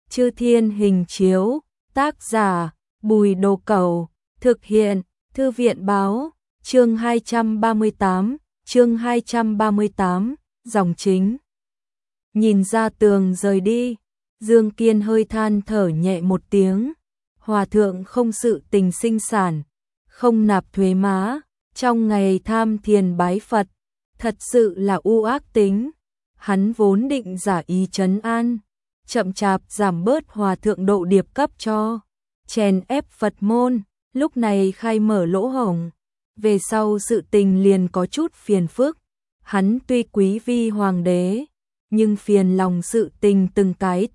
Chư Thiên Hình Chiếu, tác giả, Bùi Đồ Cẩu, thực hiện, Thư viện Báo, chương 238, dòng chính. Nhìn ra tường rời đi, Dương Kiên hơi than thở nhẹ một tiếng, hòa thượng không sự tình sinh sản, không nạp thuế má, trong ngày tham thiền bái Phật, thật sự là u ác tính. Hắn vốn định giả ý trấn an, chậm chạp giảm bớt hòa thượng độ điệp cấp cho, chèn ép Phật môn, lúc này khai mở lỗ hổng, về sau sự tình liền có chút phiền phức. Hắn tuy quý vi hoàng đế, nhưng phiền lòng sự tình từng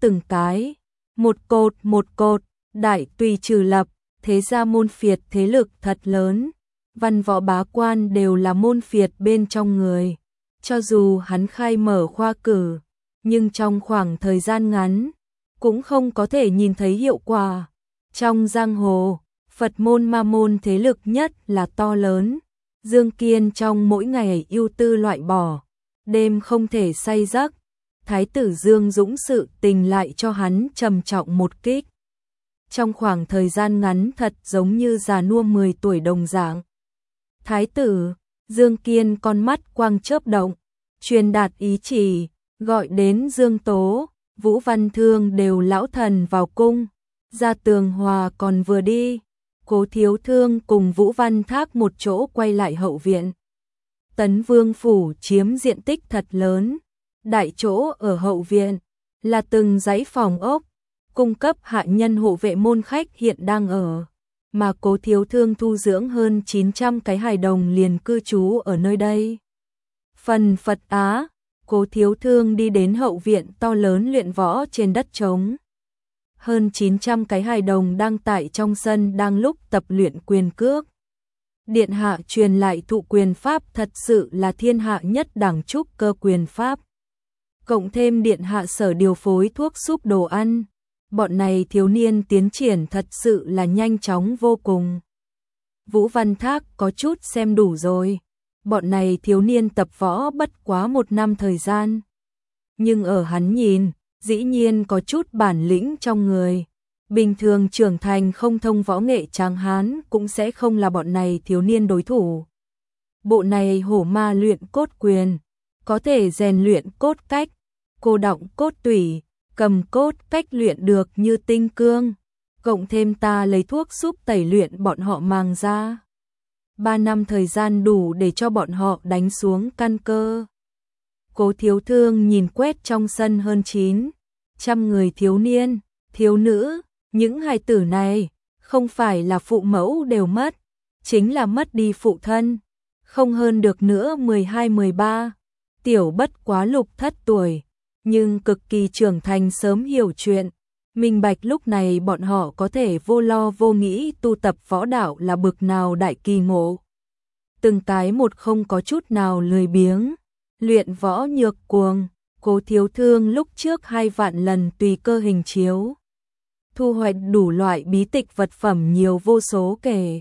cái, một cột, đại tùy trừ lập, thế gia môn phiệt thế lực thật lớn, văn võ bá quan đều là môn phiệt bên trong người. Cho dù hắn khai mở khoa cử, nhưng trong khoảng thời gian ngắn, cũng không có thể nhìn thấy hiệu quả. Trong giang hồ, Phật môn ma môn thế lực nhất là to lớn. Dương Kiên trong mỗi ngày ưu tư loại bỏ, đêm không thể say giấc. Thái tử Dương Dũng sự tình lại cho hắn trầm trọng một kích. Trong khoảng thời gian ngắn thật giống như già nua 10 tuổi đồng dạng. Thái tử Dương Kiên con mắt quang chớp động, truyền đạt ý chỉ, gọi đến Dương Tố, Vũ Văn Thương đều lão thần vào cung. Ra Tường Hòa còn vừa đi, Cố Thiếu Thương cùng Vũ Văn Thác một chỗ quay lại hậu viện. Tấn Vương phủ chiếm diện tích thật lớn, đại chỗ ở hậu viện là từng dãy phòng ốc, cung cấp hạ nhân hộ vệ môn khách hiện đang ở. Mà Cố Thiếu Thương thu dưỡng hơn 900 cái hài đồng liền cư trú ở nơi đây. Phần Phật Á, Cố Thiếu Thương đi đến hậu viện to lớn luyện võ trên đất trống. Hơn 900 cái hài đồng đang tại trong sân đang lúc tập luyện quyền cước. Điện hạ truyền lại thụ quyền pháp thật sự là thiên hạ nhất đẳng trúc cơ quyền pháp. Cộng thêm điện hạ sở điều phối thuốc súp đồ ăn. Bọn này thiếu niên tiến triển thật sự là nhanh chóng vô cùng. Vũ Văn Thác có chút xem đủ rồi. Bọn này thiếu niên tập võ bất quá 1 năm thời gian. Nhưng ở hắn nhìn, dĩ nhiên có chút bản lĩnh trong người. Bình thường trưởng thành không thông võ nghệ tráng hán cũng sẽ không là bọn này thiếu niên đối thủ. Bộ này hổ ma luyện cốt quyền, có thể rèn luyện cốt cách, cô đọng cốt tủy, cầm cốt cách luyện được như tinh cương, cộng thêm ta lấy thuốc súp tẩy luyện bọn họ mang ra. 3 năm thời gian đủ để cho bọn họ đánh xuống căn cơ. Cố Thiếu Thương nhìn quét trong sân hơn 900 người thiếu niên, thiếu nữ, những hài tử này không phải là phụ mẫu đều mất, chính là mất đi phụ thân, không hơn được nữa 12-13, tiểu bất quá lục thất tuổi. Nhưng cực kỳ trưởng thành sớm hiểu chuyện, minh bạch lúc này bọn họ có thể vô lo vô nghĩ tu tập võ đạo là bực nào đại kỳ ngộ. Từng cái một không có chút nào lười biếng, luyện võ nhược cuồng. Cố Thiếu Thương lúc trước 2 vạn lần tùy cơ hình chiếu, thu hoạch đủ loại bí tịch vật phẩm nhiều vô số kể.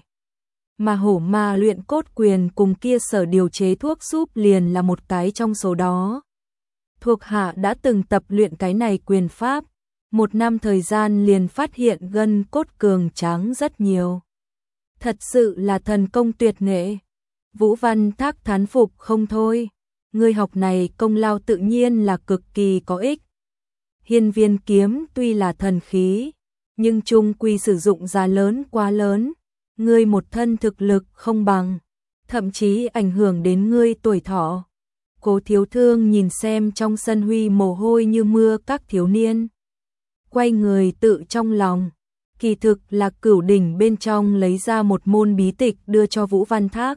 Mà hổ ma luyện cốt quyền cùng kia sở điều chế thuốc súp liền là một cái trong số đó. Thuộc hạ đã từng tập luyện cái này quyền pháp, 1 năm thời gian liền phát hiện gân cốt cường tráng rất nhiều. Thật sự là thần công tuyệt nghệ. Vũ Văn Thác thán phục không thôi, người học này công lao tự nhiên là cực kỳ có ích. Hiên Viên kiếm tuy là thần khí, nhưng chung quy sử dụng giá lớn quá lớn, ngươi một thân thực lực không bằng, thậm chí ảnh hưởng đến ngươi tuổi thọ. Cố Thiếu Thương nhìn xem trong sân huy mồ hôi như mưa các thiếu niên. Quay người tự trong lòng, kỳ thực là Cửu Đỉnh bên trong lấy ra một môn bí tịch đưa cho Vũ Văn Thác.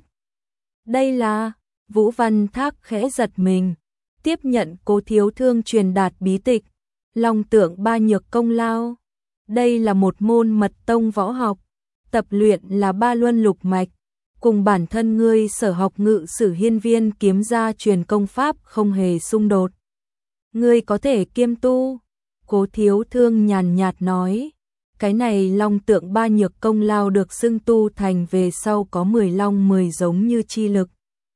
Đây là, Vũ Văn Thác khẽ giật mình, tiếp nhận Cố Thiếu Thương truyền đạt bí tịch, Long Tượng Ba Nhược Công Lao. Đây là một môn mật tông võ học, tập luyện là 3 luân lục mạch. Cùng bản thân ngươi sở học Ngự Sử Hiên Viên kiếm gia truyền công pháp không hề xung đột. Ngươi có thể kiêm tu. Cố Thiếu Thương nhàn nhạt nói, cái này Long Tượng Ba Nhược Công Lao được xưng tu thành về sau có 10 long 10 giống như chi lực.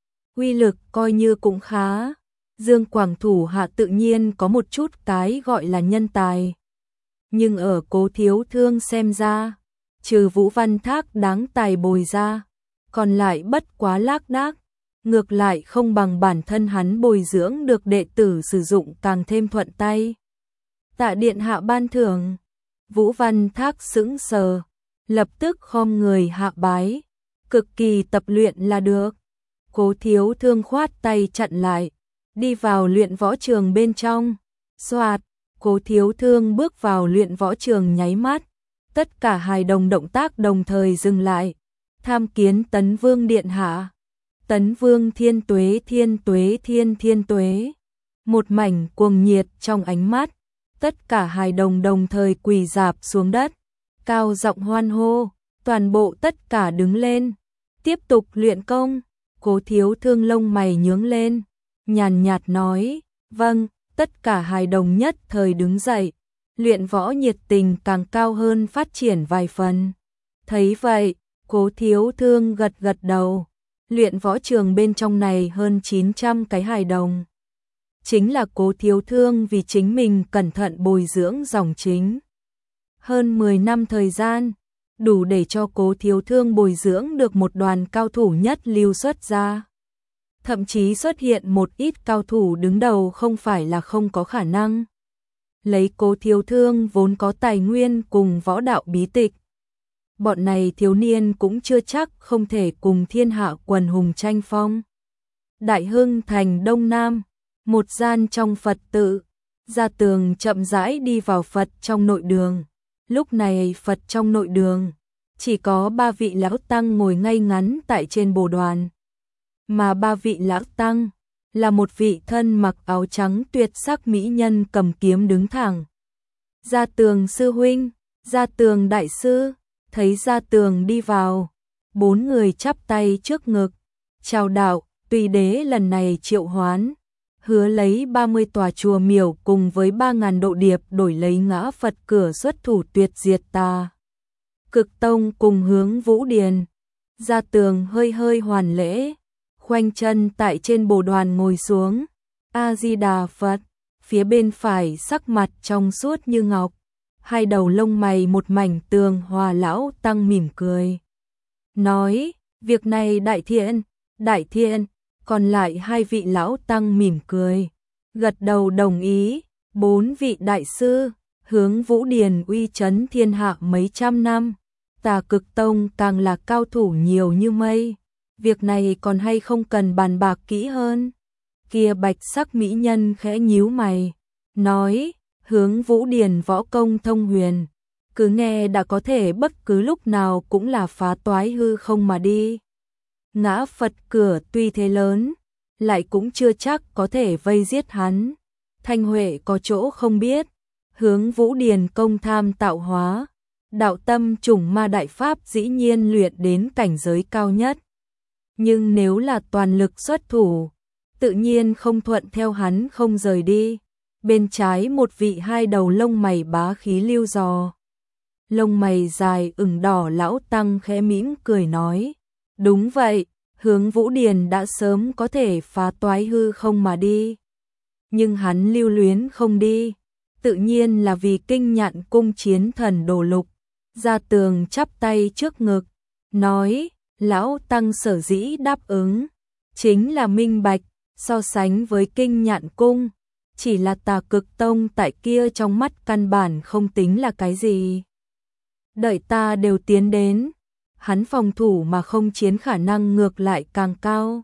Uy lực coi như cũng khá. Dương Quảng thủ hạ tự nhiên có một chút cái gọi là nhân tài. Nhưng ở Cố Thiếu Thương xem ra, trừ Vũ Văn Thác đáng tài bồi ra, còn lại bất quá lác đác, ngược lại không bằng bản thân hắn bồi dưỡng được đệ tử sử dụng càng thêm thuận tay. Tạ điện hạ ban thưởng. Vũ Văn Thác sững sờ, lập tức khom người hạ bái, cực kỳ tập luyện là được. Cố Thiếu Thương khoát tay chặn lại, đi vào luyện võ trường bên trong. Soạt, Cố Thiếu Thương bước vào luyện võ trường nháy mắt, tất cả hài đồng động tác đồng thời dừng lại. Tham kiến Tấn Vương điện hạ. Tấn Vương thiên tuế thiên tuế thiên tuế. Một mảnh cuồng nhiệt trong ánh mắt, tất cả hài đồng đồng thời quỳ rạp xuống đất, cao giọng hoan hô, toàn bộ tất cả đứng lên, tiếp tục luyện công. Cố Thiếu Thương lông mày nhướng lên, nhàn nhạt nói, vâng. Tất cả hài đồng nhất thời đứng dậy, luyện võ nhiệt tình càng cao hơn phát triển vài phần. Thấy vậy, Cố Thiếu Thương gật gật đầu, luyện võ trường bên trong này hơn 900 cái hài đồng. Chính là Cố Thiếu Thương vì chính mình cẩn thận bồi dưỡng dòng chính. Hơn 10 năm thời gian, đủ để cho Cố Thiếu Thương bồi dưỡng được một đoàn cao thủ nhất lưu xuất ra. Thậm chí xuất hiện một ít cao thủ đứng đầu không phải là không có khả năng. Lấy Cố Thiếu Thương vốn có tài nguyên cùng võ đạo bí tịch, bọn này thiếu niên cũng chưa chắc không thể cùng thiên hạ quần hùng tranh phong. Đại Hưng thành Đông Nam, một gian trong Phật tự, Gia Tường chậm rãi đi vào Phật trong nội đường. Lúc này Phật trong nội đường, chỉ có 3 vị lão tăng ngồi ngay ngắn tại trên bồ đoàn. Mà 3 vị lão tăng là một vị thân mặc áo trắng tuyệt sắc mỹ nhân cầm kiếm đứng thẳng. Gia Tường sư huynh, Gia Tường đại sư. Thấy Gia Tường đi vào, 4 người chắp tay trước ngực, chào đạo, tùy đế lần này triệu hoán, hứa lấy 30 tòa chùa miểu cùng với 3.000 độ điệp đổi lấy ngã Phật cửa xuất thủ tuyệt diệt tà Cực Tông cùng hướng Vũ Điền. Gia Tường hơi hơi hoàn lễ, khoanh chân tại trên bồ đoàn ngồi xuống. A Di Đà Phật. Phía bên phải sắc mặt trong suốt như ngọc, hai đầu lông mày một mảnh tường hòa lão tăng mỉm cười. Nói, việc này đại thiện, còn lại 2 vị lão tăng mỉm cười, gật đầu đồng ý. 4 vị đại sư, hướng Vũ Điền uy chấn thiên hạ mấy trăm năm, Tà Cực Tông càng là cao thủ nhiều như mây. Việc này còn hay không cần bàn bạc kỹ hơn. Kia bạch sắc mỹ nhân khẽ nhíu mày, nói, hướng Vũ Điền võ công thông huyền, cứ nghe đã có thể bất cứ lúc nào cũng là phá toái hư không mà đi. Ngã Phật cửa tuy thế lớn, lại cũng chưa chắc có thể vây giết hắn. Thanh Huệ có chỗ không biết, hướng Vũ Điền công tham tạo hóa, đạo tâm trùng ma đại pháp dĩ nhiên luyện đến cảnh giới cao nhất. Nhưng nếu là toàn lực xuất thủ, tự nhiên không thuận theo hắn không rời đi. Bên trái một vị 2 đầu lông mày bá khí lưu dò, lông mày dài ửng đỏ lão tăng khẽ mỉm cười nói, đúng vậy, hướng Vũ Điền đã sớm có thể phá toái hư không mà đi. Nhưng hắn lưu luyến không đi, tự nhiên là vì kinh nhạn cung chiến thần đồ lục. Gia Tường chắp tay trước ngực, nói, lão tăng sở dĩ đáp ứng, chính là minh bạch, so sánh với kinh nhạn cung, chỉ là Tà Cực Tông tại kia trong mắt căn bản không tính là cái gì. Đợi ta đều tiến đến, hắn phòng thủ mà không chiến khả năng ngược lại càng cao.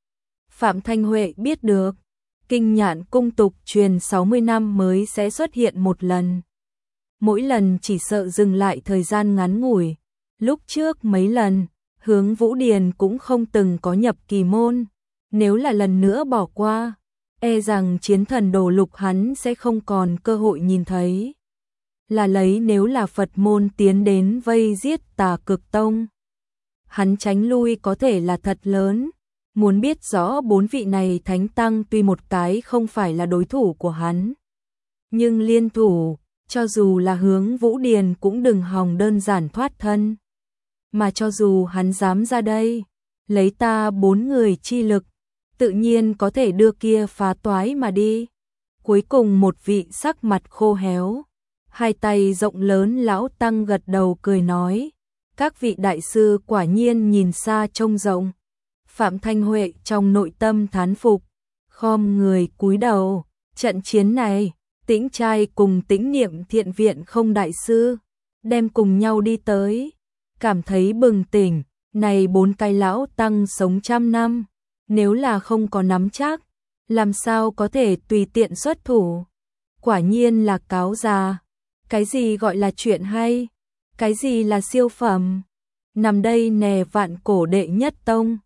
Phạm Thanh Huệ biết được, kinh nhạn cung tục truyền 60 năm mới sẽ xuất hiện một lần. Mỗi lần chỉ sợ dừng lại thời gian ngắn ngủi. Lúc trước mấy lần, hướng Vũ Điền cũng không từng có nhập kỳ môn. Nếu là lần nữa bỏ qua, e rằng chiến thần đồ lục hắn sẽ không còn cơ hội nhìn thấy. Là lấy nếu là Phật môn tiến đến vây giết Tà Cực Tông, hắn tránh lui có thể là thật lớn. Muốn biết rõ 4 vị này thánh tăng tuy một cái không phải là đối thủ của hắn, nhưng liên thủ, cho dù là hướng Vũ Điền cũng đừng hòng đơn giản thoát thân. Mà cho dù hắn dám ra đây, lấy ta 4 người chi lực, tự nhiên có thể đưa kia phá toái mà đi. Cuối cùng một vị sắc mặt khô héo, Hai tay rộng lớn lão tăng gật đầu cười nói, các vị đại sư quả nhiên nhìn xa trông rộng. Phạm Thanh Huệ trong nội tâm thán phục, khom người cúi đầu, trận chiến này, Tĩnh trai cùng Tĩnh Niệm Thiện viện không đại sư, đem cùng nhau đi tới, cảm thấy bừng tỉnh, này 4 cái lão tăng sống trăm năm, nếu là không có nắm chắc, làm sao có thể tùy tiện xuất thủ, quả nhiên là cáo già, cái gì gọi là chuyện hay, cái gì là siêu phẩm, nằm đây nè vạn cổ đệ nhất tông.